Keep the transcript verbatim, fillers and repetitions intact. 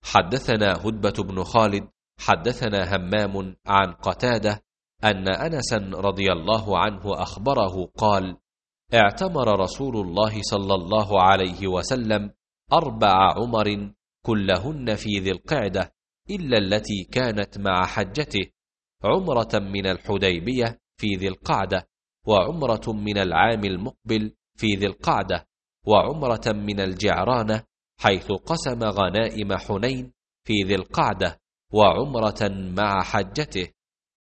حدثنا هدبة بن خالد حدثنا همام عن قتادة أن أنسا رضي الله عنه أخبره قال: اعتمر رسول الله صلى الله عليه وسلم أربع عمر كلهن في ذي القعدة إلا التي كانت مع حجته، عمرة من الحديبية في ذي القعدة، وعمرة من العام المقبل في ذي القعدة، وعمرة من الجعرانة حيث قسم غنائم حنين في ذي القعدة، وعمرة مع حجته.